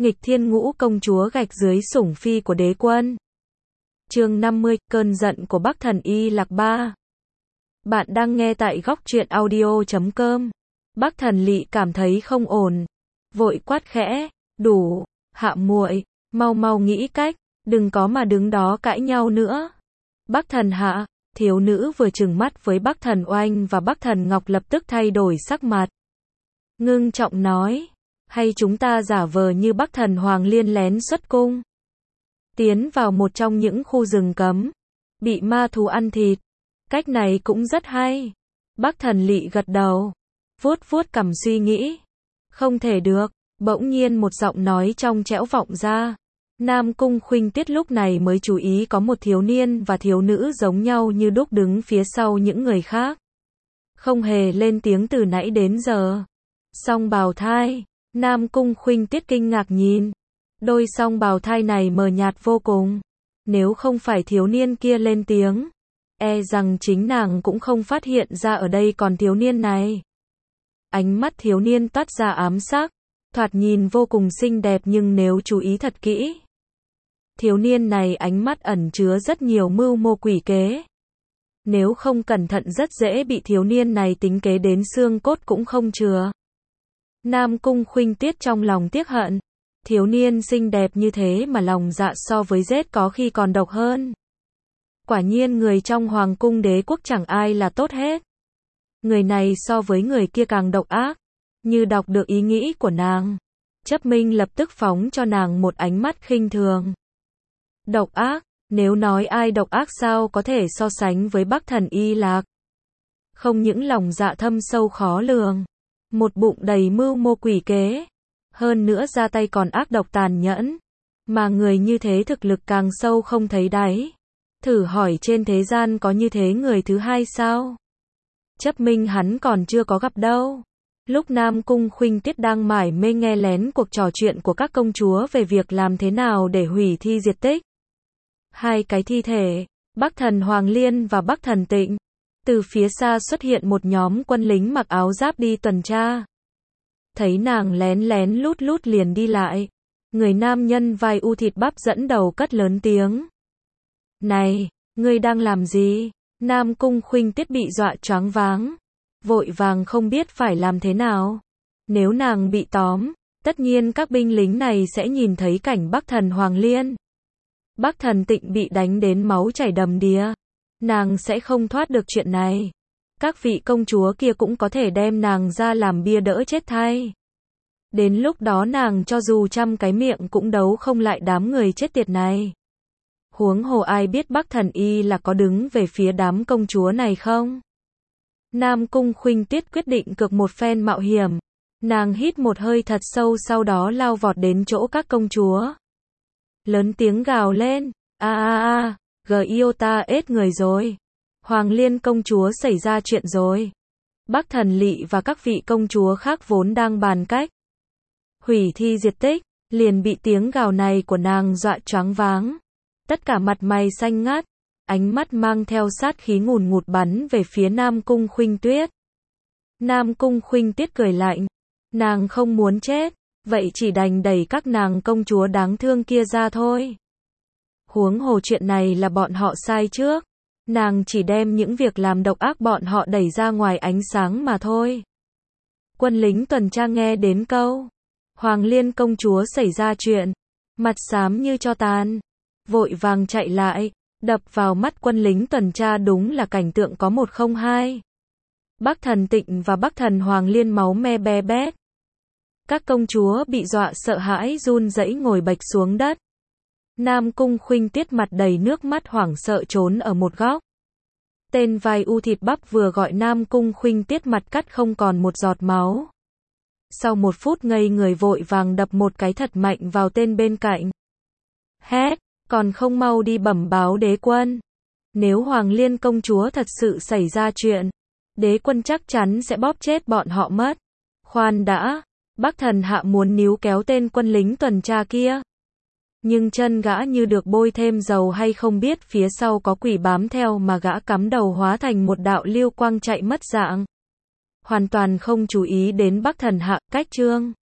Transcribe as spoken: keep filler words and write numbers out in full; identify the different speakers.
Speaker 1: Nghịch thiên ngũ công chúa gạch dưới sủng phi của đế quân. Chương năm mươi, cơn giận của Bắc Thần Y Lạc ba. Bạn đang nghe tại góc truyện audio chấm com. Bắc Thần Lỵ cảm thấy không ổn, vội quát khẽ, đủ, Hạ muội, mau mau nghĩ cách, đừng có mà đứng đó cãi nhau nữa. Bắc Thần Hạ, thiếu nữ vừa trừng mắt với Bắc Thần Oanh và Bắc Thần Ngọc lập tức thay đổi sắc mặt. Ngưng trọng nói, hay chúng ta giả vờ như Bắc Thần Hoàng Liên lén xuất cung, tiến vào một trong những khu rừng cấm, bị ma thú ăn thịt. Cách này cũng rất hay. Bắc Thần Lỵ gật đầu, vuốt vuốt cằm suy nghĩ. Không thể được. Bỗng nhiên một giọng nói trong trẻo vọng ra. Nam Cung Khuynh Tuyết lúc này mới chú ý có một thiếu niên và thiếu nữ giống nhau như đúc đứng phía sau những người khác, không hề lên tiếng từ nãy đến giờ. Song bào thai. Nam Cung Khuynh Tuyết kinh ngạc nhìn. Đôi song bào thai này mờ nhạt vô cùng. Nếu không phải thiếu niên kia lên tiếng, e rằng chính nàng cũng không phát hiện ra ở đây còn thiếu niên này. Ánh mắt thiếu niên toát ra ám sắc, thoạt nhìn vô cùng xinh đẹp, nhưng nếu chú ý thật kỹ, thiếu niên này ánh mắt ẩn chứa rất nhiều mưu mô quỷ kế. Nếu không cẩn thận rất dễ bị thiếu niên này tính kế đến xương cốt cũng không chừa. Nam Cung Khuynh Tuyết trong lòng tiếc hận. Thiếu niên xinh đẹp như thế mà lòng dạ so với giết có khi còn độc hơn. Quả nhiên người trong hoàng cung đế quốc chẳng ai là tốt hết. Người này so với người kia càng độc ác. Như đọc được ý nghĩ của nàng, Chấp Minh lập tức phóng cho nàng một ánh mắt khinh thường. Độc ác? Nếu nói ai độc ác sao có thể so sánh với Bắc Thần Y Lạc. Không những lòng dạ thâm sâu khó lường, một bụng đầy mưu mô quỷ kế, hơn nữa ra tay còn ác độc tàn nhẫn. Mà người như thế thực lực càng sâu không thấy đáy. Thử hỏi trên thế gian có như thế người thứ hai sao? Chấp Minh hắn còn chưa có gặp đâu. Lúc Nam Cung Khuynh Tuyết đang mải mê nghe lén cuộc trò chuyện của các công chúa về việc làm thế nào để hủy thi diệt tích hai cái thi thể, Bắc Thần Hoàng Liên và Bắc Thần Tịnh, từ phía xa xuất hiện một nhóm quân lính mặc áo giáp đi tuần tra. Thấy nàng lén lén lút lút liền đi lại. Người nam nhân vai u thịt bắp dẫn đầu cất lớn tiếng. Này, ngươi đang làm gì? Nam Cung Khuynh Tuyết bị dọa choáng váng, vội vàng không biết phải làm thế nào. Nếu nàng bị tóm, tất nhiên các binh lính này sẽ nhìn thấy cảnh Bắc Thần Hoàng Liên, Bắc Thần Tịnh bị đánh đến máu chảy đầm đìa. Nàng sẽ không thoát được chuyện này. Các vị công chúa kia cũng có thể đem nàng ra làm bia đỡ chết thay. Đến lúc đó nàng cho dù trăm cái miệng cũng đấu không lại đám người chết tiệt này. Huống hồ ai biết Bắc Thần Y là có đứng về phía đám công chúa này không? Nam Cung Khuynh Tuyết quyết định cược một phen mạo hiểm. Nàng hít một hơi thật sâu, sau đó lao vọt đến chỗ các công chúa. Lớn tiếng gào lên, a a a, Giota ết người rồi. Hoàng Liên công chúa xảy ra chuyện rồi. Bắc Thần Lỵ và các vị công chúa khác vốn đang bàn cách hủy thi diệt tích, liền bị tiếng gào này của nàng dọa choáng váng. Tất cả mặt mày xanh ngắt, ánh mắt mang theo sát khí ngùn ngụt bắn về phía Nam Cung Khuynh Tuyết. Nam Cung Khuynh Tuyết cười lạnh, nàng không muốn chết, vậy chỉ đành đẩy các nàng công chúa đáng thương kia ra thôi. Huống hồ chuyện này là bọn họ sai trước, nàng chỉ đem những việc làm độc ác bọn họ đẩy ra ngoài ánh sáng mà thôi. Quân lính tuần tra nghe đến câu Hoàng Liên công chúa xảy ra chuyện, mặt xám như tro tàn, vội vàng chạy lại. Đập vào mắt quân lính tuần tra đúng là cảnh tượng có một không hai. Bắc Thần Tịnh và Bắc Thần Hoàng Liên máu me be bét. Các công chúa bị dọa sợ hãi run rẩy ngồi bạch xuống đất. Nam Cung Khuynh Tuyết mặt đầy nước mắt hoảng sợ trốn ở một góc. Tên vai u thịt bắp vừa gọi Nam Cung Khuynh Tuyết mặt cắt không còn một giọt máu. Sau một phút ngây người vội vàng đập một cái thật mạnh vào tên bên cạnh. Hét, còn không mau đi bẩm báo đế quân. Nếu Hoàng Liên công chúa thật sự xảy ra chuyện, đế quân chắc chắn sẽ bóp chết bọn họ mất. Khoan đã, Bắc Thần Hạ muốn níu kéo tên quân lính tuần tra kia. Nhưng chân gã như được bôi thêm dầu hay không biết phía sau có quỷ bám theo mà gã cắm đầu hóa thành một đạo lưu quang chạy mất dạng. Hoàn toàn không chú ý đến Bắc Thần Hạ, cách chương.